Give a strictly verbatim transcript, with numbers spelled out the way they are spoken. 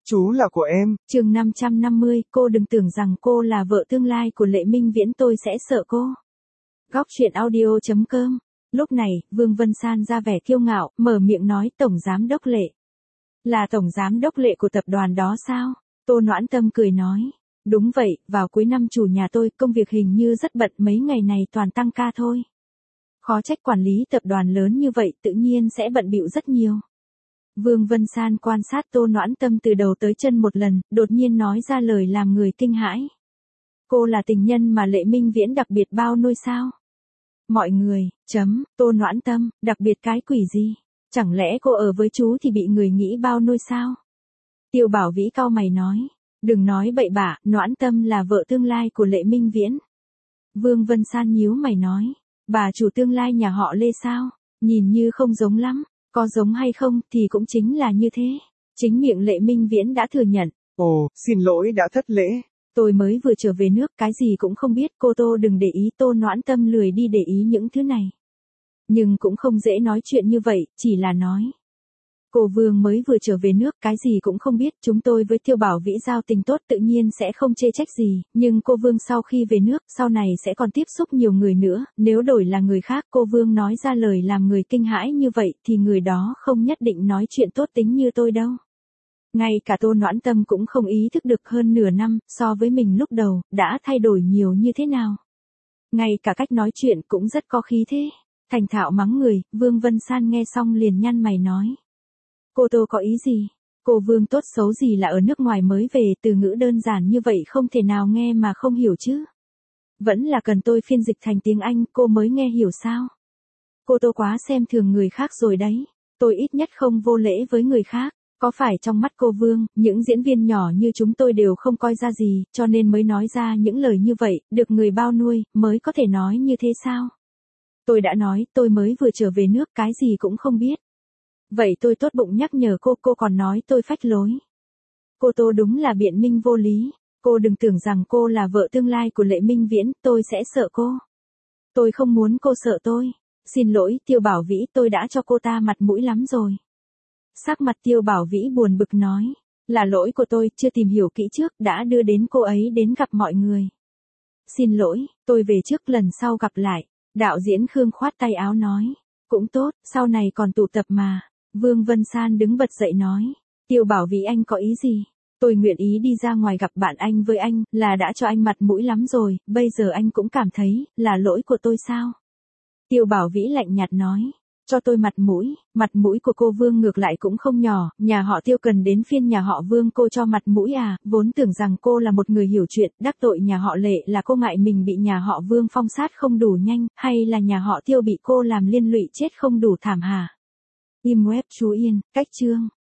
Chú là của em. Chương năm trăm năm mươi, cô đừng tưởng rằng cô là vợ tương lai của Lệ Minh Viễn, tôi sẽ sợ cô. Góc truyện audio chấm com. Lúc này, Vương Vân San ra vẻ kiêu ngạo, mở miệng nói, Tổng Giám Đốc Lệ. Là Tổng Giám Đốc Lệ của tập đoàn đó sao? Tô Noãn Tâm cười nói. Đúng vậy, vào cuối năm chủ nhà tôi, công việc hình như rất bận, mấy ngày này toàn tăng ca thôi. Khó trách quản lý tập đoàn lớn như vậy, tự nhiên sẽ bận bịu rất nhiều. Vương Vân San quan sát Tô Noãn Tâm từ đầu tới chân một lần, đột nhiên nói ra lời làm người kinh hãi. Cô là tình nhân mà Lệ Minh Viễn đặc biệt bao nuôi sao? Mọi người, chấm, Tô Noãn Tâm, đặc biệt cái quỷ gì? Chẳng lẽ cô ở với chú thì bị người nghĩ bao nuôi sao? Tiêu Bảo Vĩ cau mày nói. Đừng nói bậy bạ, Noãn Tâm là vợ tương lai của Lệ Minh Viễn. Vương Vân San nhíu mày nói. Bà chủ tương lai nhà họ Lê sao? Nhìn như không giống lắm. Có giống hay không thì cũng chính là như thế. Chính miệng Lệ Minh Viễn đã thừa nhận. Ồ, xin lỗi đã thất lễ. Tôi mới vừa trở về nước, cái gì cũng không biết, cô Tô đừng để ý. Tô Noãn Tâm lười đi để ý những thứ này. Nhưng cũng không dễ nói chuyện như vậy, chỉ là nói. Cô Vương mới vừa trở về nước, cái gì cũng không biết, chúng tôi với Tiêu Bảo Vĩ giao tình tốt tự nhiên sẽ không chê trách gì, nhưng cô Vương sau khi về nước, sau này sẽ còn tiếp xúc nhiều người nữa, nếu đổi là người khác, cô Vương nói ra lời làm người kinh hãi như vậy, thì người đó không nhất định nói chuyện tốt tính như tôi đâu. Ngay cả Tô Noãn Tâm cũng không ý thức được hơn nửa năm, so với mình lúc đầu, đã thay đổi nhiều như thế nào. Ngay cả cách nói chuyện cũng rất có khí thế. Thành thạo mắng người, Vương Vân San nghe xong liền nhăn mày nói. Cô Tô có ý gì? Cô Vương tốt xấu gì là ở nước ngoài mới về, từ ngữ đơn giản như vậy không thể nào nghe mà không hiểu chứ. Vẫn là cần tôi phiên dịch thành tiếng Anh, cô mới nghe hiểu sao? Cô Tô quá xem thường người khác rồi đấy. Tôi ít nhất không vô lễ với người khác. Có phải trong mắt cô Vương, những diễn viên nhỏ như chúng tôi đều không coi ra gì, cho nên mới nói ra những lời như vậy, được người bao nuôi, mới có thể nói như thế sao? Tôi đã nói, tôi mới vừa trở về nước, cái gì cũng không biết. Vậy tôi tốt bụng nhắc nhở cô, cô còn nói tôi phách lối. Cô Tô đúng là biện minh vô lý. Cô đừng tưởng rằng cô là vợ tương lai của Lệ Minh Viễn, tôi sẽ sợ cô. Tôi không muốn cô sợ tôi. Xin lỗi, Tiêu Bảo Vĩ, tôi đã cho cô ta mặt mũi lắm rồi. Sắc mặt Tiêu Bảo Vĩ buồn bực nói. Là lỗi của tôi, chưa tìm hiểu kỹ trước, đã đưa đến cô ấy đến gặp mọi người. Xin lỗi, tôi về trước, lần sau gặp lại. Đạo diễn Khương khoát tay áo nói. Cũng tốt, sau này còn tụ tập mà. Vương Vân San đứng bật dậy nói. Tiêu Bảo Vĩ anh có ý gì? Tôi nguyện ý đi ra ngoài gặp bạn anh với anh, là đã cho anh mặt mũi lắm rồi, bây giờ anh cũng cảm thấy, là lỗi của tôi sao? Tiêu Bảo Vĩ lạnh nhạt nói. Cho tôi mặt mũi, mặt mũi của cô Vương ngược lại cũng không nhỏ, nhà họ Tiêu cần đến phiên nhà họ Vương cô cho mặt mũi à, vốn tưởng rằng cô là một người hiểu chuyện, đắc tội nhà họ Lệ là cô ngại mình bị nhà họ Vương phong sát không đủ nhanh, hay là nhà họ Tiêu bị cô làm liên lụy chết không đủ thảm hả? Im web chú Yên, cách chương.